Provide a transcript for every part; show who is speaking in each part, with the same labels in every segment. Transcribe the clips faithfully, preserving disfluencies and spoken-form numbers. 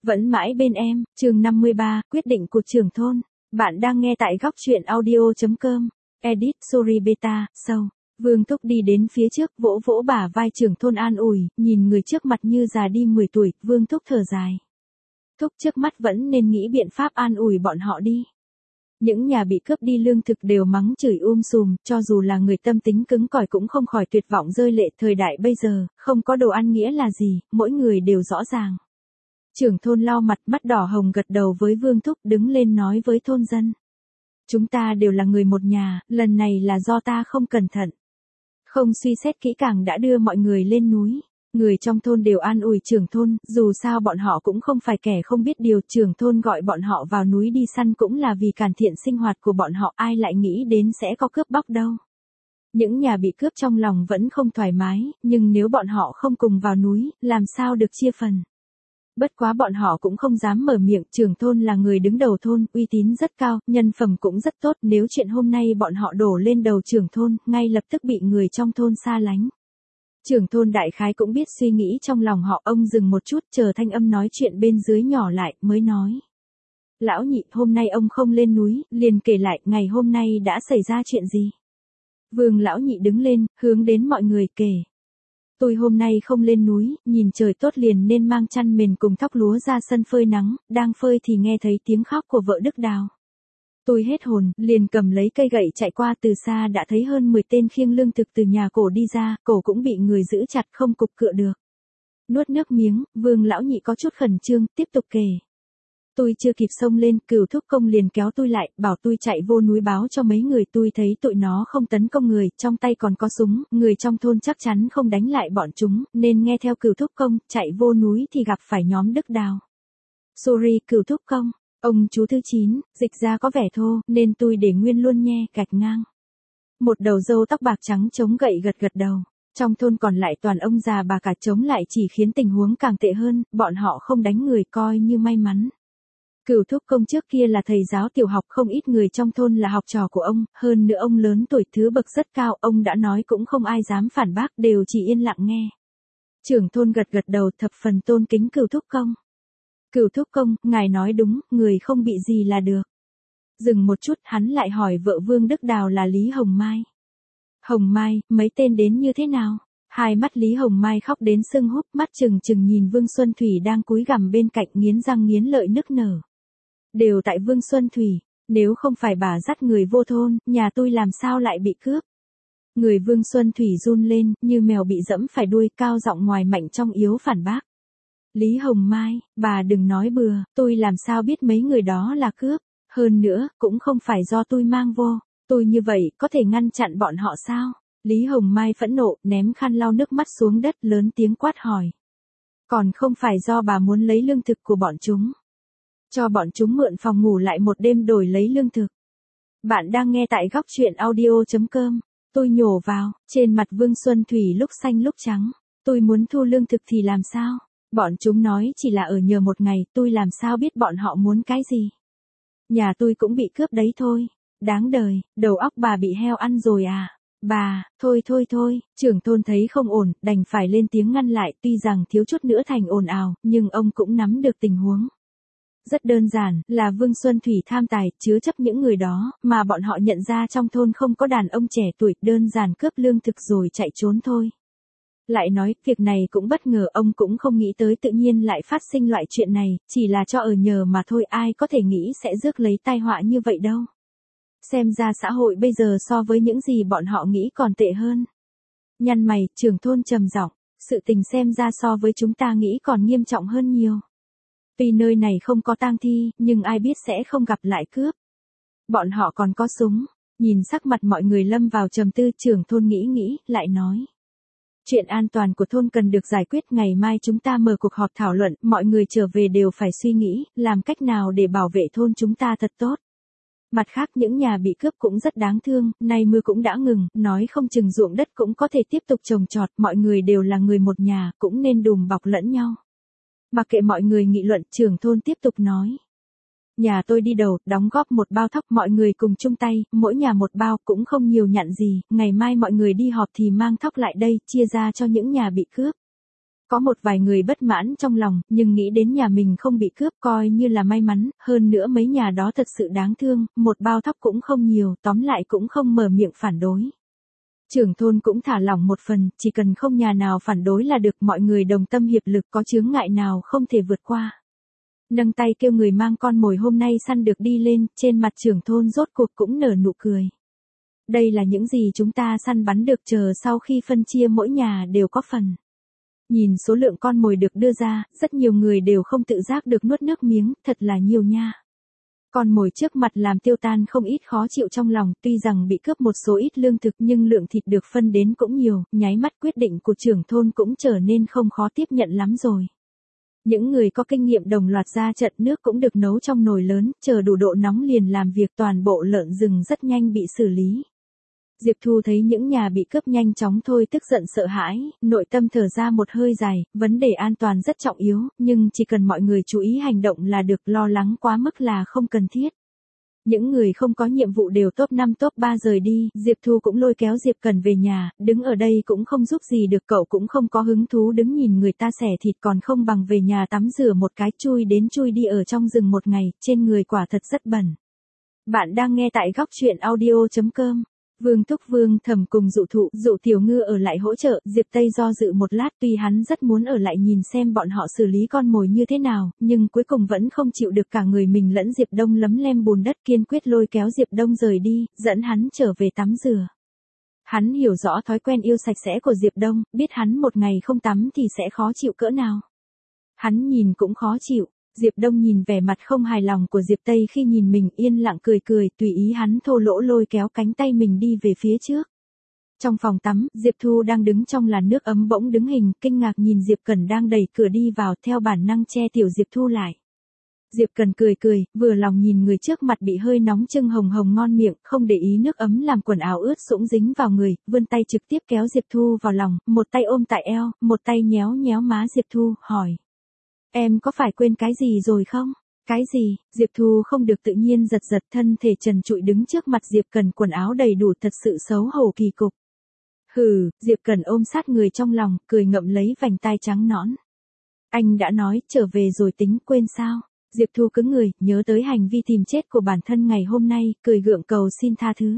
Speaker 1: Vẫn mãi bên em, chương năm mươi ba, quyết định của trưởng thôn. Bạn đang nghe tại góc truyện audio.com. Edit Sorry Beta, Show. Vương Thúc đi đến phía trước, vỗ vỗ bả vai trưởng thôn an ủi, nhìn người trước mặt như già đi mười tuổi, Vương Thúc thở dài. Thúc trước mắt vẫn nên nghĩ biện pháp an ủi bọn họ đi. Những nhà bị cướp đi lương thực đều mắng chửi um sùm, cho dù là người tâm tính cứng cỏi cũng không khỏi tuyệt vọng rơi lệ. Thời đại bây giờ, không có đồ ăn nghĩa là gì, mỗi người đều rõ ràng. Trưởng thôn lau mặt, mắt đỏ hồng gật đầu với Vương Thúc, đứng lên nói với thôn dân. Chúng ta đều là người một nhà, lần này là do ta không cẩn thận. Không suy xét kỹ càng đã đưa mọi người lên núi. Người trong thôn đều an ủi trưởng thôn, dù sao bọn họ cũng không phải kẻ không biết điều. Trưởng thôn gọi bọn họ vào núi đi săn cũng là vì cải thiện sinh hoạt của bọn họ, ai lại nghĩ đến sẽ có cướp bóc đâu. Những nhà bị cướp trong lòng vẫn không thoải mái, nhưng nếu bọn họ không cùng vào núi, làm sao được chia phần. Bất quá bọn họ cũng không dám mở miệng, trưởng thôn là người đứng đầu thôn, uy tín rất cao, nhân phẩm cũng rất tốt, nếu chuyện hôm nay bọn họ đổ lên đầu trưởng thôn, ngay lập tức bị người trong thôn xa lánh. Trưởng thôn đại khái cũng biết suy nghĩ trong lòng họ, ông dừng một chút, chờ thanh âm nói chuyện bên dưới nhỏ lại, mới nói. Lão nhị, hôm nay ông không lên núi, liền kể lại, ngày hôm nay đã xảy ra chuyện gì. Vương lão nhị đứng lên, hướng đến mọi người kể. Tôi hôm nay không lên núi, nhìn trời tốt liền nên mang chăn mền cùng thóc lúa ra sân phơi nắng, đang phơi thì nghe thấy tiếng khóc của vợ Đức Đào. Tôi hết hồn, liền cầm lấy cây gậy chạy qua, từ xa đã thấy hơn mười tên khiêng lương thực từ nhà cổ đi ra, cổ cũng bị người giữ chặt không cục cựa được. Nuốt nước miếng, Vương lão nhị có chút khẩn trương, tiếp tục kể. Tôi chưa kịp xông lên, Cửu Thúc Công liền kéo tôi lại, bảo tôi chạy vô núi báo cho mấy người. Tôi thấy tụi nó không tấn công người, trong tay còn có súng, người trong thôn chắc chắn không đánh lại bọn chúng, nên nghe theo Cửu Thúc Công, chạy vô núi thì gặp phải nhóm Đức Đào. Sorry Cửu Thúc Công, ông chú thứ chín, dịch ra có vẻ thô, nên tôi để nguyên luôn nhe, gạch ngang. Một đầu râu tóc bạc trắng chống gậy gật gật đầu. Trong thôn còn lại toàn ông già bà cả chống lại chỉ khiến tình huống càng tệ hơn, bọn họ không đánh người coi như may mắn. Cửu Thúc Công trước kia là thầy giáo tiểu học, không ít người trong thôn là học trò của ông, hơn nữa ông lớn tuổi, thứ bậc rất cao, ông đã nói cũng không ai dám phản bác, đều chỉ yên lặng nghe. Trưởng thôn gật gật đầu, thập phần tôn kính Cửu Thúc Công. Cửu Thúc Công, ngài nói đúng, người không bị gì là được. Dừng một chút, hắn lại hỏi vợ Vương Đức Đào là Lý Hồng Mai. Hồng Mai, mấy tên đến như thế nào? Hai mắt Lý Hồng Mai khóc đến sưng húp, mắt trừng trừng nhìn Vương Xuân Thủy đang cúi gằm bên cạnh, nghiến răng nghiến lợi nức nở. Đều tại Vương Xuân Thủy, nếu không phải bà dắt người vô thôn, nhà tôi làm sao lại bị cướp. Người Vương Xuân Thủy run lên, như mèo bị dẫm phải đuôi, cao giọng ngoài mạnh trong yếu phản bác. Lý Hồng Mai, bà đừng nói bừa, tôi làm sao biết mấy người đó là cướp, hơn nữa, cũng không phải do tôi mang vô, tôi như vậy, có thể ngăn chặn bọn họ sao? Lý Hồng Mai phẫn nộ, ném khăn lau nước mắt xuống đất, lớn tiếng quát hỏi. Còn không phải do bà muốn lấy lương thực của bọn chúng. Cho bọn chúng mượn phòng ngủ lại một đêm đổi lấy lương thực. Bạn đang nghe tại góc truyện audio.com. Tôi nhổ vào, trên mặt Vương Xuân Thủy lúc xanh lúc trắng. Tôi muốn thu lương thực thì làm sao? Bọn chúng nói chỉ là ở nhờ một ngày, tôi làm sao biết bọn họ muốn cái gì? Nhà tôi cũng bị cướp đấy thôi. Đáng đời, đầu óc bà bị heo ăn rồi à? Bà, thôi thôi thôi, trưởng thôn thấy không ổn, đành phải lên tiếng ngăn lại, tuy rằng thiếu chút nữa thành ồn ào, nhưng ông cũng nắm được tình huống. Rất đơn giản, là Vương Xuân Thủy tham tài, chứa chấp những người đó, mà bọn họ nhận ra trong thôn không có đàn ông trẻ tuổi, đơn giản cướp lương thực rồi chạy trốn thôi. Lại nói, việc này cũng bất ngờ, ông cũng không nghĩ tới tự nhiên lại phát sinh loại chuyện này, chỉ là cho ở nhờ mà thôi, ai có thể nghĩ sẽ rước lấy tai họa như vậy đâu. Xem ra xã hội bây giờ so với những gì bọn họ nghĩ còn tệ hơn. Nhăn mày, trưởng thôn trầm giọng, sự tình xem ra so với chúng ta nghĩ còn nghiêm trọng hơn nhiều. Tuy nơi này không có tang thi, nhưng ai biết sẽ không gặp lại cướp. Bọn họ còn có súng. Nhìn sắc mặt mọi người lâm vào trầm tư, trưởng thôn nghĩ nghĩ, lại nói. Chuyện an toàn của thôn cần được giải quyết, ngày mai chúng ta mở cuộc họp thảo luận, mọi người trở về đều phải suy nghĩ, làm cách nào để bảo vệ thôn chúng ta thật tốt. Mặt khác những nhà bị cướp cũng rất đáng thương, nay mưa cũng đã ngừng, nói không chừng ruộng đất cũng có thể tiếp tục trồng trọt, mọi người đều là người một nhà, cũng nên đùm bọc lẫn nhau. Mặc kệ mọi người nghị luận, trưởng thôn tiếp tục nói. Nhà tôi đi đầu, đóng góp một bao thóc, mọi người cùng chung tay, mỗi nhà một bao, cũng không nhiều nhặn gì, ngày mai mọi người đi họp thì mang thóc lại đây, chia ra cho những nhà bị cướp. Có một vài người bất mãn trong lòng, nhưng nghĩ đến nhà mình không bị cướp coi như là may mắn, hơn nữa mấy nhà đó thật sự đáng thương, một bao thóc cũng không nhiều, tóm lại cũng không mở miệng phản đối. Trưởng thôn cũng thả lỏng một phần, chỉ cần không nhà nào phản đối là được, mọi người đồng tâm hiệp lực, có chướng ngại nào không thể vượt qua. Nâng tay kêu người mang con mồi hôm nay săn được đi lên, trên mặt trưởng thôn rốt cuộc cũng nở nụ cười. Đây là những gì chúng ta săn bắn được, chờ sau khi phân chia mỗi nhà đều có phần. Nhìn số lượng con mồi được đưa ra, rất nhiều người đều không tự giác được nuốt nước miếng, thật là nhiều nha. Con mồi trước mặt làm tiêu tan không ít khó chịu trong lòng, tuy rằng bị cướp một số ít lương thực nhưng lượng thịt được phân đến cũng nhiều, nháy mắt quyết định của trưởng thôn cũng trở nên không khó tiếp nhận lắm rồi. Những người có kinh nghiệm đồng loạt ra trận, nước cũng được nấu trong nồi lớn, chờ đủ độ nóng liền làm việc, toàn bộ lợn rừng rất nhanh bị xử lý. Diệp Thu thấy những nhà bị cướp nhanh chóng thôi tức giận sợ hãi, nội tâm thở ra một hơi dài, vấn đề an toàn rất trọng yếu, nhưng chỉ cần mọi người chú ý hành động là được, lo lắng quá mức là không cần thiết. Những người không có nhiệm vụ đều top năm top ba rời đi, Diệp Thu cũng lôi kéo Diệp Cần về nhà, đứng ở đây cũng không giúp gì được, cậu cũng không có hứng thú đứng nhìn người ta xẻ thịt, còn không bằng về nhà tắm rửa một cái, chui đến chui đi ở trong rừng một ngày, trên người quả thật rất bẩn. Bạn đang nghe tại góc truyện audio chấm com. Vương Thúc Vương Thẩm cùng Dụ Thụ, Dụ Tiểu Ngư ở lại hỗ trợ, Diệp Tây do dự một lát, tuy hắn rất muốn ở lại nhìn xem bọn họ xử lý con mồi như thế nào, nhưng cuối cùng vẫn không chịu được cả người mình lẫn Diệp Đông lấm lem bùn đất, kiên quyết lôi kéo Diệp Đông rời đi, dẫn hắn trở về tắm rửa. Hắn hiểu rõ thói quen yêu sạch sẽ của Diệp Đông, biết hắn một ngày không tắm thì sẽ khó chịu cỡ nào. Hắn nhìn cũng khó chịu. Diệp Đông nhìn vẻ mặt không hài lòng của Diệp Tây khi nhìn mình, yên lặng cười cười, tùy ý hắn thô lỗ lôi kéo cánh tay mình đi về phía trước. Trong phòng tắm, Diệp Thu đang đứng trong làn nước ấm bỗng đứng hình, kinh ngạc nhìn Diệp Cần đang đẩy cửa đi vào, theo bản năng che tiểu Diệp Thu lại. Diệp Cần cười cười, vừa lòng nhìn người trước mặt bị hơi nóng chưng hồng hồng ngon miệng, không để ý nước ấm làm quần áo ướt sũng dính vào người, vươn tay trực tiếp kéo Diệp Thu vào lòng, một tay ôm tại eo, một tay nhéo nhéo má Diệp Thu, hỏi. Em có phải quên cái gì rồi không? Cái gì? Diệp Thu không được tự nhiên giật giật, thân thể trần trụi đứng trước mặt Diệp Cần, quần áo đầy đủ, thật sự xấu hổ kỳ cục. Hừ, Diệp Cần ôm sát người trong lòng, cười ngậm lấy vành tai trắng nõn. Anh đã nói, trở về rồi tính, quên sao? Diệp Thu cứng người, nhớ tới hành vi tìm chết của bản thân ngày hôm nay, cười gượng cầu xin tha thứ.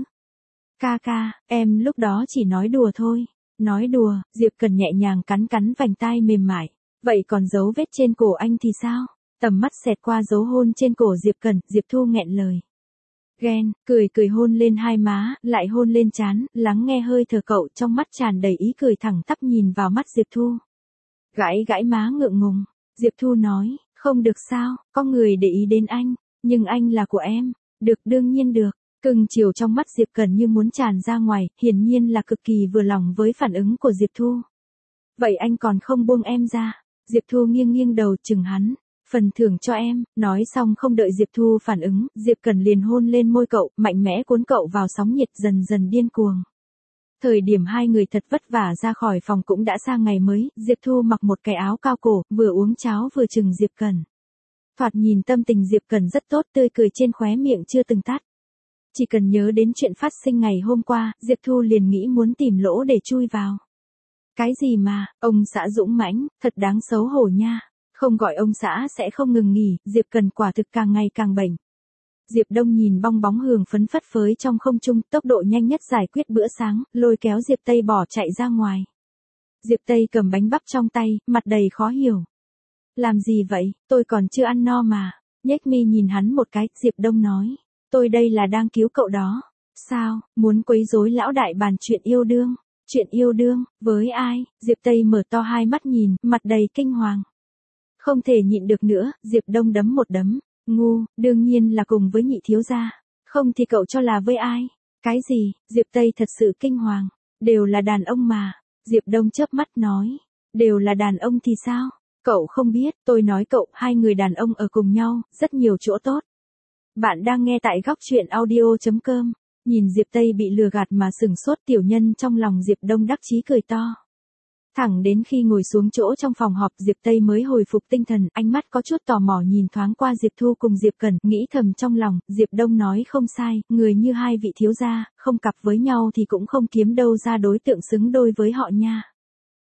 Speaker 1: Ca ca, em lúc đó chỉ nói đùa thôi. Nói đùa, Diệp Cần nhẹ nhàng cắn cắn vành tai mềm mại. Vậy còn dấu vết trên cổ anh thì sao? Tầm mắt xẹt qua dấu hôn trên cổ Diệp Cần, Diệp Thu nghẹn lời. Ghen, cười cười hôn lên hai má, lại hôn lên trán, lắng nghe hơi thở cậu, trong mắt tràn đầy ý cười, thẳng tắp nhìn vào mắt Diệp Thu. Gãi gãi má ngượng ngùng, Diệp Thu nói, không được sao, có người để ý đến anh, nhưng anh là của em, được, đương nhiên được. Cưng chiều trong mắt Diệp Cần như muốn tràn ra ngoài, hiển nhiên là cực kỳ vừa lòng với phản ứng của Diệp Thu. Vậy anh còn không buông em ra? Diệp Thu nghiêng nghiêng đầu chừng hắn. Phần thưởng cho em, nói xong không đợi Diệp Thu phản ứng, Diệp Cần liền hôn lên môi cậu, mạnh mẽ cuốn cậu vào sóng nhiệt, dần dần điên cuồng. Thời điểm hai người thật vất vả ra khỏi phòng cũng đã sang ngày mới, Diệp Thu mặc một cái áo cao cổ, vừa uống cháo vừa chừng Diệp Cần. Thoạt nhìn tâm tình Diệp Cần rất tốt, tươi cười trên khóe miệng chưa từng tắt. Chỉ cần nhớ đến chuyện phát sinh ngày hôm qua, Diệp Thu liền nghĩ muốn tìm lỗ để chui vào. Cái gì mà, ông xã dũng mãnh, thật đáng xấu hổ nha. Không gọi ông xã sẽ không ngừng nghỉ, Diệp Cần quả thực càng ngày càng bệnh. Diệp Đông nhìn bong bóng hường phấn phất phới trong không trung, tốc độ nhanh nhất giải quyết bữa sáng, lôi kéo Diệp Tây bỏ chạy ra ngoài. Diệp Tây cầm bánh bắp trong tay, mặt đầy khó hiểu. Làm gì vậy, tôi còn chưa ăn no mà. Nhếch mi nhìn hắn một cái, Diệp Đông nói. Tôi đây là đang cứu cậu đó. Sao, muốn quấy rối lão đại bàn chuyện yêu đương? Chuyện yêu đương, với ai? Diệp Tây mở to hai mắt nhìn, mặt đầy kinh hoàng. Không thể nhịn được nữa, Diệp Đông đấm một đấm. Ngu, đương nhiên là cùng với nhị thiếu gia. Không thì cậu cho là với ai? Cái gì? Diệp Tây thật sự kinh hoàng. Đều là đàn ông mà. Diệp Đông chớp mắt nói. Đều là đàn ông thì sao? Cậu không biết, tôi nói cậu, hai người đàn ông ở cùng nhau, rất nhiều chỗ tốt. Bạn đang nghe tại góc truyện audio chấm com. Nhìn Diệp Tây bị lừa gạt mà sừng sốt, tiểu nhân trong lòng Diệp Đông đắc chí cười to. Thẳng đến khi ngồi xuống chỗ trong phòng họp, Diệp Tây mới hồi phục tinh thần, ánh mắt có chút tò mò nhìn thoáng qua Diệp Thu cùng Diệp Cần, nghĩ thầm trong lòng, Diệp Đông nói không sai, người như hai vị thiếu gia, không cặp với nhau thì cũng không kiếm đâu ra đối tượng xứng đôi với họ nha.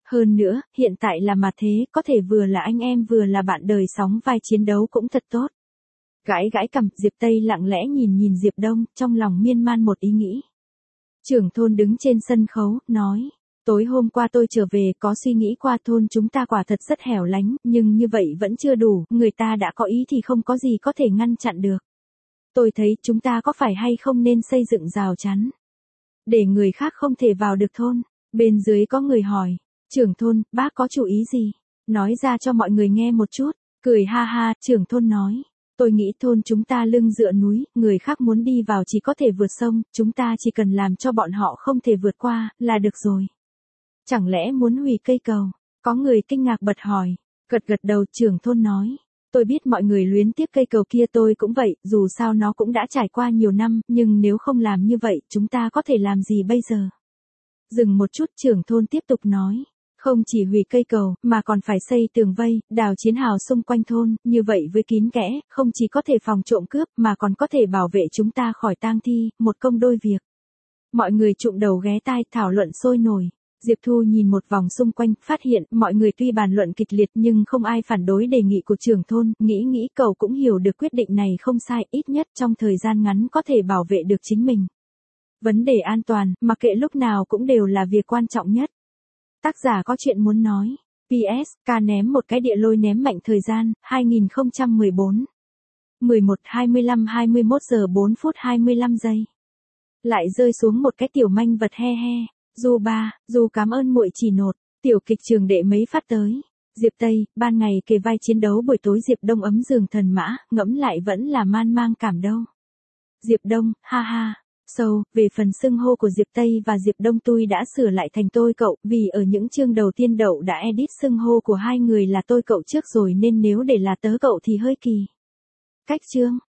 Speaker 1: Hơn nữa, hiện tại là mặt thế, có thể vừa là anh em vừa là bạn đời sóng vai chiến đấu cũng thật tốt. Gãi gãi cằm, Diệp Tây lặng lẽ nhìn nhìn Diệp Đông, trong lòng miên man một ý nghĩ. Trưởng thôn đứng trên sân khấu, nói. Tối hôm qua tôi trở về có suy nghĩ qua thôn chúng ta quả thật rất hẻo lánh, nhưng như vậy vẫn chưa đủ, người ta đã có ý thì không có gì có thể ngăn chặn được. Tôi thấy chúng ta có phải hay không nên xây dựng rào chắn, để người khác không thể vào được thôn. Bên dưới có người hỏi, trưởng thôn, bác có chủ ý gì? Nói ra cho mọi người nghe một chút. Cười ha ha, trưởng thôn nói. Tôi nghĩ thôn chúng ta lưng dựa núi, người khác muốn đi vào chỉ có thể vượt sông, chúng ta chỉ cần làm cho bọn họ không thể vượt qua, là được rồi. Chẳng lẽ muốn hủy cây cầu? Có người kinh ngạc bật hỏi. Gật gật đầu, trưởng thôn nói. Tôi biết mọi người luyến tiếc cây cầu kia, tôi cũng vậy, dù sao nó cũng đã trải qua nhiều năm, nhưng nếu không làm như vậy, chúng ta có thể làm gì bây giờ? Dừng một chút, trưởng thôn tiếp tục nói. Không chỉ hủy cây cầu, mà còn phải xây tường vây, đào chiến hào xung quanh thôn, như vậy với kín kẽ, không chỉ có thể phòng trộm cướp, mà còn có thể bảo vệ chúng ta khỏi tang thi, một công đôi việc. Mọi người trụm đầu ghé tai thảo luận sôi nổi. Diệp Thu nhìn một vòng xung quanh, phát hiện mọi người tuy bàn luận kịch liệt nhưng không ai phản đối đề nghị của trưởng thôn, nghĩ nghĩ cậu cũng hiểu được quyết định này không sai, ít nhất trong thời gian ngắn có thể bảo vệ được chính mình. Vấn đề an toàn, mặc kệ lúc nào cũng đều là việc quan trọng nhất. Tác giả có chuyện muốn nói. pê ét, ca ném một cái địa lôi ném mạnh thời gian, hai nghìn không trăm mười bốn. mười một hai mươi lăm hai mươi mốt giờ bốn phút hai mươi lăm giây. Lại rơi xuống một cái tiểu manh vật he he. Du ba, Du cảm ơn muội chỉ nột. Tiểu kịch trường đệ mấy phát tới. Diệp Tây, ban ngày kề vai chiến đấu, buổi tối Diệp Đông ấm giường thần mã, ngẫm lại vẫn là man mang cảm đâu. Diệp Đông, ha ha. Sâu, so, về phần xưng hô của Diệp Tây và Diệp Đông tôi đã sửa lại thành tôi cậu, vì ở những chương đầu tiên Đậu đã edit xưng hô của hai người là tôi cậu trước rồi nên nếu để là tớ cậu thì hơi kỳ. Cách chương